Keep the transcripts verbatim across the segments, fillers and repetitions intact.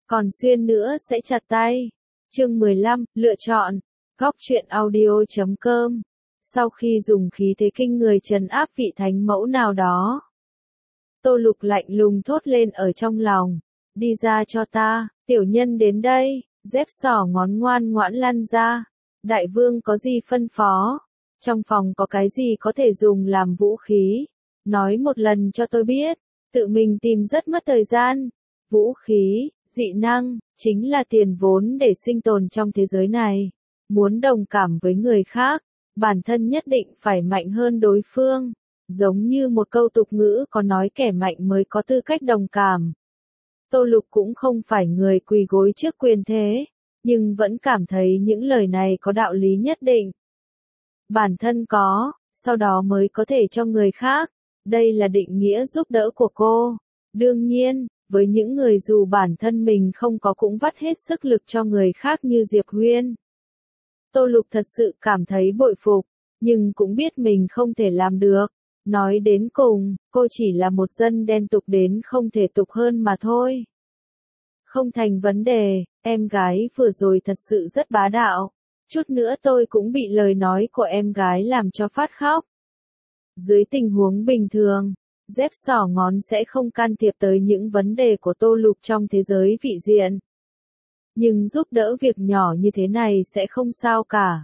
còn xuyên nữa sẽ chặt tay. Chương mười lăm, lựa chọn. Góc truyện audio chấm com. Sau khi dùng khí thế kinh người trấn áp vị thánh mẫu nào đó, Tô Lục lạnh lùng thốt lên ở trong lòng. Đi ra cho ta, tiểu nhân đến đây. Dép sỏ ngón ngoan ngoãn lăn ra. Đại vương có gì phân phó? Trong phòng có cái gì có thể dùng làm vũ khí? Nói một lần cho tôi biết. Tự mình tìm rất mất thời gian. Vũ khí, dị năng, chính là tiền vốn để sinh tồn trong thế giới này. Muốn đồng cảm với người khác, bản thân nhất định phải mạnh hơn đối phương. Giống như một câu tục ngữ có nói kẻ mạnh mới có tư cách đồng cảm. Tô Lục cũng không phải người quỳ gối trước quyền thế, nhưng vẫn cảm thấy những lời này có đạo lý nhất định. Bản thân có, sau đó mới có thể cho người khác. Đây là định nghĩa giúp đỡ của cô. Đương nhiên, với những người dù bản thân mình không có cũng vắt hết sức lực cho người khác như Diệp Huyên. Tô Lục thật sự cảm thấy bội phục, nhưng cũng biết mình không thể làm được. Nói đến cùng, cô chỉ là một dân đen tục đến không thể tục hơn mà thôi. Không thành vấn đề, em gái vừa rồi thật sự rất bá đạo. Chút nữa tôi cũng bị lời nói của em gái làm cho phát khóc. Dưới tình huống bình thường, dép sỏ ngón sẽ không can thiệp tới những vấn đề của Tô Lục trong thế giới vị diện. Nhưng giúp đỡ việc nhỏ như thế này sẽ không sao cả.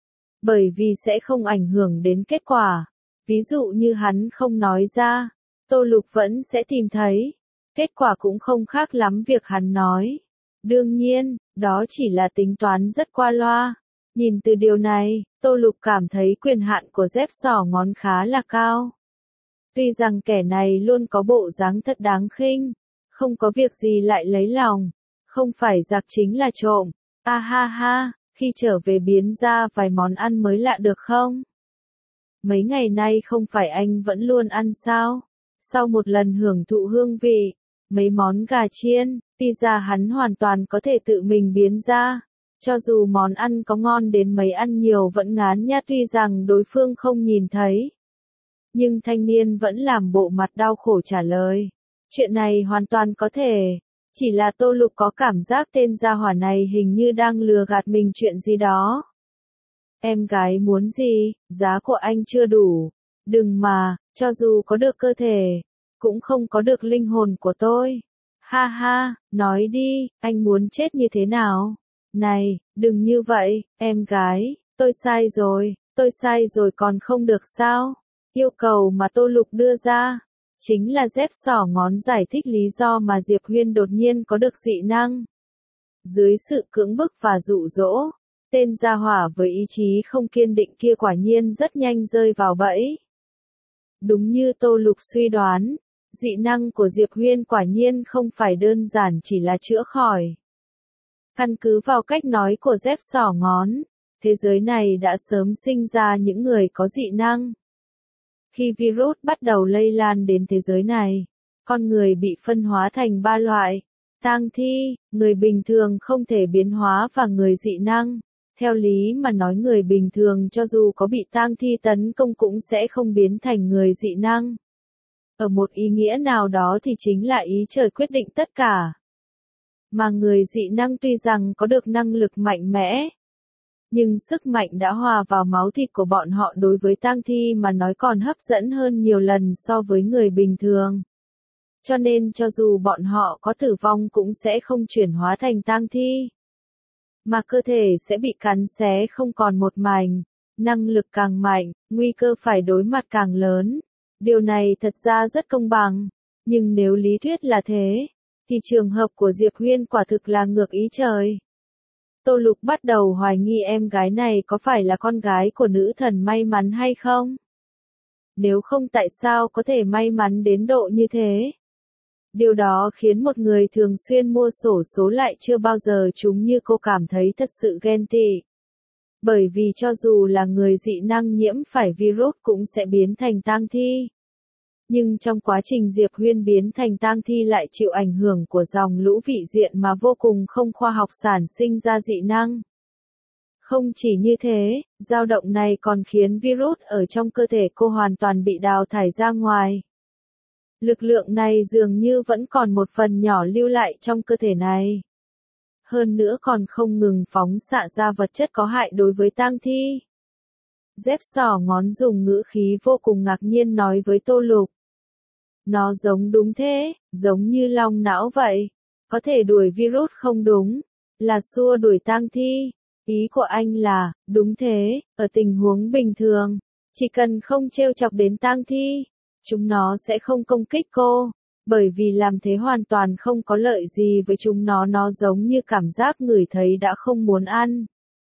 Bởi vì sẽ không ảnh hưởng đến kết quả. Ví dụ như hắn không nói ra, Tô Lục vẫn sẽ tìm thấy. Kết quả cũng không khác lắm việc hắn nói. Đương nhiên, đó chỉ là tính toán rất qua loa. Nhìn từ điều này, Tô Lục cảm thấy quyền hạn của dép sỏ ngón khá là cao. Tuy rằng kẻ này luôn có bộ dáng thật đáng khinh, không có việc gì lại lấy lòng, không phải giặc chính là trộm. A ha ha, khi trở về biến ra vài món ăn mới lạ được không? Mấy ngày nay không phải anh vẫn luôn ăn sao? Sau một lần hưởng thụ hương vị, mấy món gà chiên, pizza hắn hoàn toàn có thể tự mình biến ra. Cho dù món ăn có ngon đến mấy ăn nhiều vẫn ngán nhát, tuy rằng đối phương không nhìn thấy. Nhưng thanh niên vẫn làm bộ mặt đau khổ trả lời. Chuyện này hoàn toàn có thể. Chỉ là Tô Lục có cảm giác tên gia hỏa này hình như đang lừa gạt mình chuyện gì đó. Em gái muốn gì, giá của anh chưa đủ. Đừng mà, cho dù có được cơ thể, cũng không có được linh hồn của tôi. Ha ha, nói đi, anh muốn chết như thế nào? Này, đừng như vậy, em gái, tôi sai rồi, tôi sai rồi còn không được sao? Yêu cầu mà Tô Lục đưa ra, chính là dép sỏ ngón giải thích lý do mà Diệp Huyên đột nhiên có được dị năng. Dưới sự cưỡng bức và dụ dỗ, tên gia hỏa với ý chí không kiên định kia quả nhiên rất nhanh rơi vào bẫy. Đúng như Tô Lục suy đoán, dị năng của Diệp Huyên quả nhiên không phải đơn giản chỉ là chữa khỏi. Căn cứ vào cách nói của dép sỏ ngón, thế giới này đã sớm sinh ra những người có dị năng. Khi virus bắt đầu lây lan đến thế giới này, con người bị phân hóa thành ba loại: tang thi, người bình thường không thể biến hóa và người dị năng. Theo lý mà nói người bình thường cho dù có bị tang thi tấn công cũng sẽ không biến thành người dị năng. Ở một ý nghĩa nào đó thì chính là ý trời quyết định tất cả. Mà người dị năng tuy rằng có được năng lực mạnh mẽ, nhưng sức mạnh đã hòa vào máu thịt của bọn họ đối với tang thi mà nói còn hấp dẫn hơn nhiều lần so với người bình thường. Cho nên cho dù bọn họ có tử vong cũng sẽ không chuyển hóa thành tang thi. Mà cơ thể sẽ bị cắn xé không còn một mảnh, năng lực càng mạnh, nguy cơ phải đối mặt càng lớn. Điều này thật ra rất công bằng, nhưng nếu lý thuyết là thế, thì trường hợp của Diệp Huyên quả thực là ngược ý trời. Tô Lục bắt đầu hoài nghi em gái này có phải là con gái của nữ thần may mắn hay không? Nếu không tại sao có thể may mắn đến độ như thế? Điều đó khiến một người thường xuyên mua xổ số lại chưa bao giờ trúng như cô cảm thấy thật sự ghen tị. Bởi vì cho dù là người dị năng nhiễm phải virus cũng sẽ biến thành tang thi. Nhưng trong quá trình Diệp Huyên biến thành tang thi lại chịu ảnh hưởng của dòng lũ vị diện mà vô cùng không khoa học sản sinh ra dị năng. Không chỉ như thế, dao động này còn khiến virus ở trong cơ thể cô hoàn toàn bị đào thải ra ngoài. Lực lượng này dường như vẫn còn một phần nhỏ lưu lại trong cơ thể này. Hơn nữa còn không ngừng phóng xạ ra vật chất có hại đối với tang thi. Dép sỏ ngón dùng ngữ khí vô cùng ngạc nhiên nói với Tô Lục. Nó giống đúng thế, giống như long não vậy. Có thể đuổi virus không đúng, là xua đuổi tang thi. Ý của anh là, đúng thế, ở tình huống bình thường, chỉ cần không trêu chọc đến tang thi, chúng nó sẽ không công kích cô, bởi vì làm thế hoàn toàn không có lợi gì với chúng nó, nó giống như cảm giác ngửi thấy đã không muốn ăn.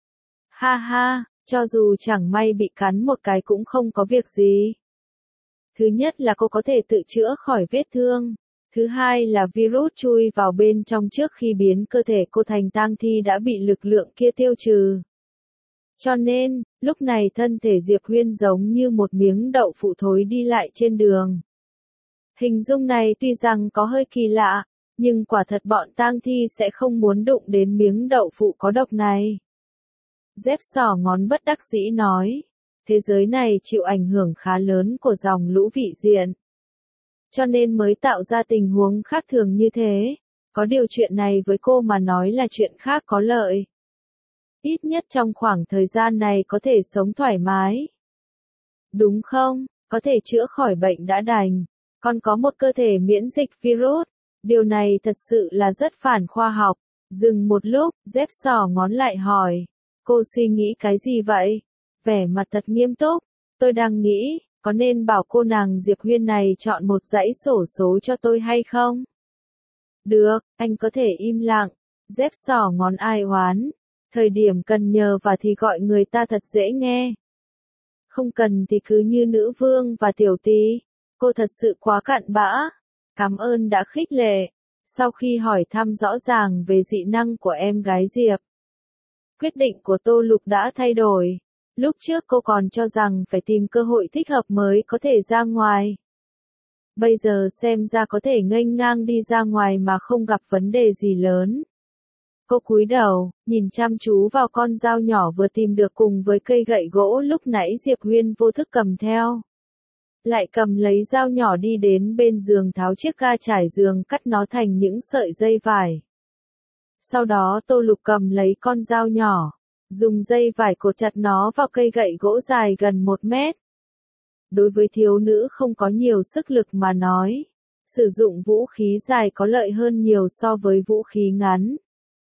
Ha ha, cho dù chẳng may bị cắn một cái cũng không có việc gì. Thứ nhất là cô có thể tự chữa khỏi vết thương. Thứ hai là virus chui vào bên trong trước khi biến cơ thể cô thành tang thi đã bị lực lượng kia tiêu trừ. Cho nên, lúc này thân thể Diệp Huyên giống như một miếng đậu phụ thối đi lại trên đường. Hình dung này tuy rằng có hơi kỳ lạ, nhưng quả thật bọn tang thi sẽ không muốn đụng đến miếng đậu phụ có độc này. Dép sỏ ngón bất đắc dĩ nói, thế giới này chịu ảnh hưởng khá lớn của dòng lũ vị diện. Cho nên mới tạo ra tình huống khác thường như thế. Có điều chuyện này với cô mà nói là chuyện khác có lợi. Ít nhất trong khoảng thời gian này có thể sống thoải mái. Đúng không? Có thể chữa khỏi bệnh đã đành. Còn có một cơ thể miễn dịch virus. Điều này thật sự là rất phản khoa học. Dừng một lúc, dép sỏ ngón lại hỏi. Cô suy nghĩ cái gì vậy? Vẻ mặt thật nghiêm túc. Tôi đang nghĩ, có nên bảo cô nàng Diệp Huyên này chọn một dãy xổ số cho tôi hay không? Được, anh có thể im lặng. Dép sỏ ngón ai oán. Thời điểm cần nhờ và thì gọi người ta thật dễ nghe. Không cần thì cứ như nữ vương và tiểu tí. Cô thật sự quá cặn bã. Cảm ơn đã khích lệ. Sau khi hỏi thăm rõ ràng về dị năng của em gái Diệp, quyết định của Tô Lục đã thay đổi. Lúc trước cô còn cho rằng phải tìm cơ hội thích hợp mới có thể ra ngoài. Bây giờ xem ra có thể nghênh ngang đi ra ngoài mà không gặp vấn đề gì lớn. Cô cúi đầu, nhìn chăm chú vào con dao nhỏ vừa tìm được cùng với cây gậy gỗ lúc nãy Diệp Huyên vô thức cầm theo. Lại cầm lấy dao nhỏ đi đến bên giường tháo chiếc ga trải giường cắt nó thành những sợi dây vải. Sau đó Tô Lục cầm lấy con dao nhỏ, dùng dây vải cột chặt nó vào cây gậy gỗ dài gần một mét. Đối với thiếu nữ không có nhiều sức lực mà nói, sử dụng vũ khí dài có lợi hơn nhiều so với vũ khí ngắn.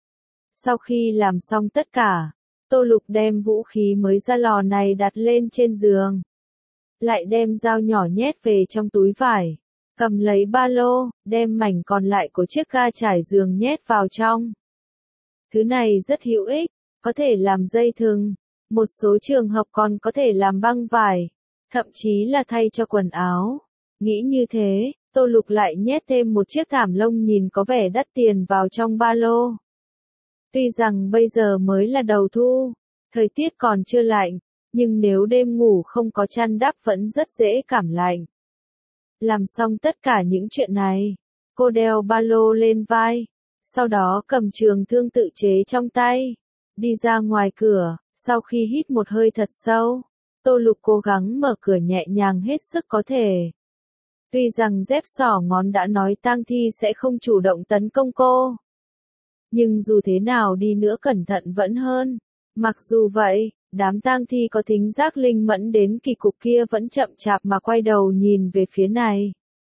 Sau khi làm xong tất cả, Tô Lục đem vũ khí mới ra lò này đặt lên trên giường. Lại đem dao nhỏ nhét về trong túi vải, cầm lấy ba lô, đem mảnh còn lại của chiếc ga trải giường nhét vào trong. Thứ này rất hữu ích, có thể làm dây thừng, một số trường hợp còn có thể làm băng vải, thậm chí là thay cho quần áo. Nghĩ như thế, Tô Lục lại nhét thêm một chiếc thảm lông nhìn có vẻ đắt tiền vào trong ba lô. Tuy rằng bây giờ mới là đầu thu, thời tiết còn chưa lạnh, nhưng nếu đêm ngủ không có chăn đắp vẫn rất dễ cảm lạnh. Làm xong tất cả những chuyện này, cô đeo ba lô lên vai, sau đó cầm trường thương tự chế trong tay, đi ra ngoài cửa. Sau khi hít một hơi thật sâu, Tô Lục cố gắng mở cửa nhẹ nhàng hết sức có thể. Tuy rằng dép sỏ ngón đã nói tang thi sẽ không chủ động tấn công cô, nhưng dù thế nào đi nữa cẩn thận vẫn hơn. Mặc dù vậy, đám tang thi có thính giác linh mẫn đến kỳ cục kia vẫn chậm chạp mà quay đầu nhìn về phía này,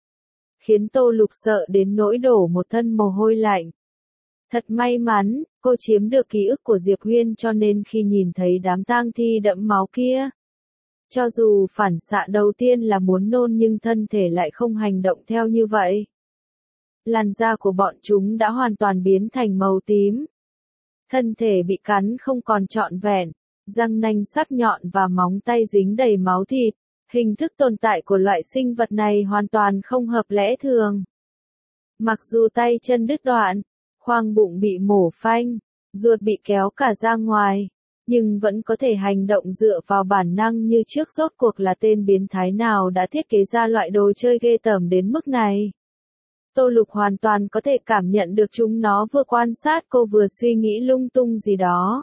khiến Tô Lục sợ đến nỗi đổ một thân mồ hôi lạnh. Thật may mắn, cô chiếm được ký ức của Diệp Huyên cho nên khi nhìn thấy đám tang thi đẫm máu kia, cho dù phản xạ đầu tiên là muốn nôn nhưng thân thể lại không hành động theo như vậy. Làn da của bọn chúng đã hoàn toàn biến thành màu tím. Thân thể bị cắn không còn trọn vẹn, răng nanh sắc nhọn và móng tay dính đầy máu thịt. Hình thức tồn tại của loại sinh vật này hoàn toàn không hợp lẽ thường. Mặc dù tay chân đứt đoạn, khoang bụng bị mổ phanh, ruột bị kéo cả ra ngoài, nhưng vẫn có thể hành động dựa vào bản năng như trước. Rốt cuộc là tên biến thái nào đã thiết kế ra loại đồ chơi ghê tởm đến mức này? Tô Lục hoàn toàn có thể cảm nhận được chúng nó vừa quan sát cô vừa suy nghĩ lung tung gì đó.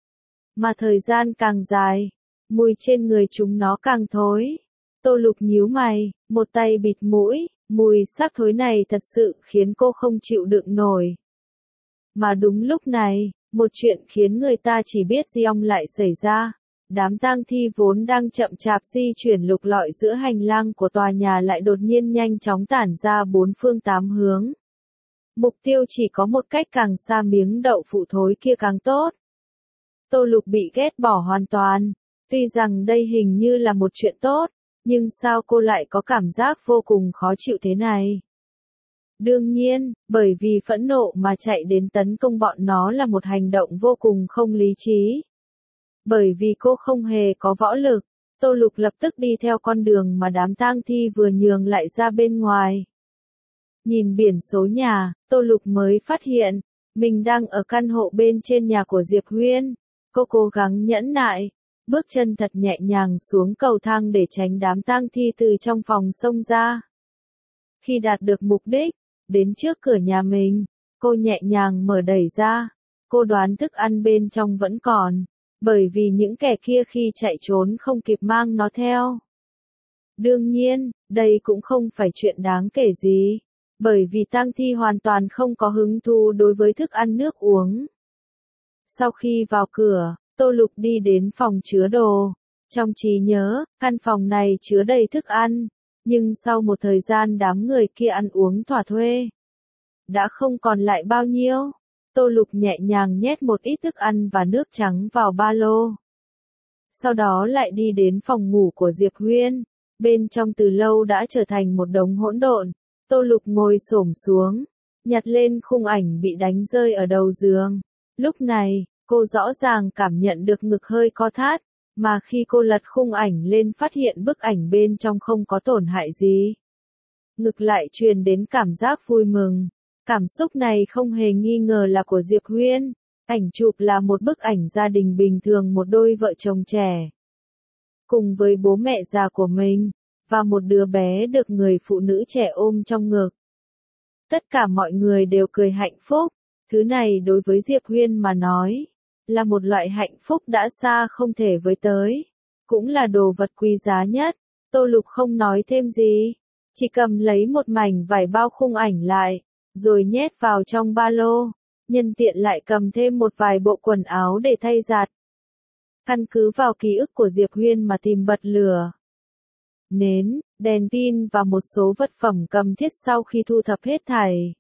Mà thời gian càng dài, mùi trên người chúng nó càng thối. Tô Lục nhíu mày, một tay bịt mũi, mùi xác thối này thật sự khiến cô không chịu đựng nổi. Mà đúng lúc này, một chuyện khiến người ta chỉ biết gì ong lại xảy ra. Đám tang thi vốn đang chậm chạp di chuyển lục lọi giữa hành lang của tòa nhà lại đột nhiên nhanh chóng tản ra bốn phương tám hướng. Mục tiêu chỉ có một cách, càng xa miếng đậu phụ thối kia càng tốt. Tô Lục bị ghét bỏ hoàn toàn. Tuy rằng đây hình như là một chuyện tốt, nhưng sao cô lại có cảm giác vô cùng khó chịu thế này? Đương nhiên, bởi vì phẫn nộ mà chạy đến tấn công bọn nó là một hành động vô cùng không lý trí. Bởi vì cô không hề có võ lực, Tô Lục lập tức đi theo con đường mà đám tang thi vừa nhường lại ra bên ngoài. Nhìn biển số nhà, Tô Lục mới phát hiện, mình đang ở căn hộ bên trên nhà của Diệp Huyên. Cô cố gắng nhẫn nại, bước chân thật nhẹ nhàng xuống cầu thang để tránh đám tang thi từ trong phòng xông ra. Khi đạt được mục đích, đến trước cửa nhà mình, cô nhẹ nhàng mở đẩy ra. Cô đoán thức ăn bên trong vẫn còn, bởi vì những kẻ kia khi chạy trốn không kịp mang nó theo. Đương nhiên, đây cũng không phải chuyện đáng kể gì, bởi vì tang thi hoàn toàn không có hứng thú đối với thức ăn nước uống. Sau khi vào cửa, Tô Lục đi đến phòng chứa đồ. Trong trí nhớ, căn phòng này chứa đầy thức ăn, nhưng sau một thời gian đám người kia ăn uống thỏa thuê, đã không còn lại bao nhiêu. Tô Lục nhẹ nhàng nhét một ít thức ăn và nước trắng vào ba lô. Sau đó lại đi đến phòng ngủ của Diệp Huyên. Bên trong từ lâu đã trở thành một đống hỗn độn. Tô Lục ngồi xổm xuống, nhặt lên khung ảnh bị đánh rơi ở đầu giường. Lúc này, cô rõ ràng cảm nhận được ngực hơi co thắt, mà khi cô lật khung ảnh lên phát hiện bức ảnh bên trong không có tổn hại gì. Ngực lại truyền đến cảm giác vui mừng. Cảm xúc này không hề nghi ngờ là của Diệp Huyên. Ảnh chụp là một bức ảnh gia đình bình thường, một đôi vợ chồng trẻ, cùng với bố mẹ già của mình, và một đứa bé được người phụ nữ trẻ ôm trong ngực. Tất cả mọi người đều cười hạnh phúc. Thứ này đối với Diệp Huyên mà nói, là một loại hạnh phúc đã xa không thể với tới. Cũng là đồ vật quý giá nhất. Tô Lục không nói thêm gì, chỉ cầm lấy một mảnh vải bao khung ảnh lại, rồi nhét vào trong ba lô, nhân tiện lại cầm thêm một vài bộ quần áo để thay giặt. Căn cứ vào ký ức của Diệp Huyên mà tìm bật lửa, nến, đèn pin và một số vật phẩm cần thiết. Sau khi thu thập hết thảy,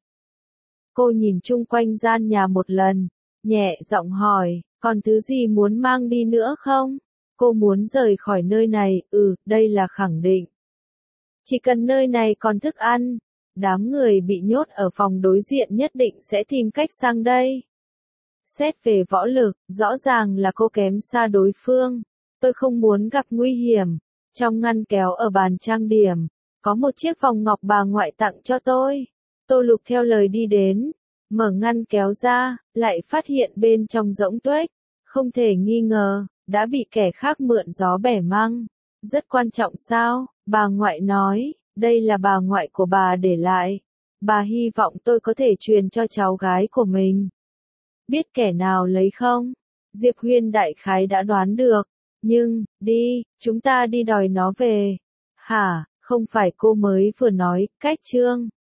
cô nhìn chung quanh gian nhà một lần, nhẹ giọng hỏi, còn thứ gì muốn mang đi nữa không? Cô muốn rời khỏi nơi này, ừ, đây là khẳng định. Chỉ cần nơi này còn thức ăn, đám người bị nhốt ở phòng đối diện nhất định sẽ tìm cách sang đây. Xét về võ lực, rõ ràng là cô kém xa đối phương. Tôi không muốn gặp nguy hiểm. Trong ngăn kéo ở bàn trang điểm, có một chiếc vòng ngọc bà ngoại tặng cho tôi. Tô Lục theo lời đi đến, mở ngăn kéo ra, lại phát hiện bên trong rỗng tuếch. Không thể nghi ngờ, đã bị kẻ khác mượn gió bẻ măng. Rất quan trọng sao? Bà ngoại nói, đây là bà ngoại của bà để lại. Bà hy vọng tôi có thể truyền cho cháu gái của mình. Biết kẻ nào lấy không? Diệp Huyên đại khái đã đoán được. Nhưng, đi, chúng ta đi đòi nó về. Hả, không phải cô mới vừa nói, cách chương.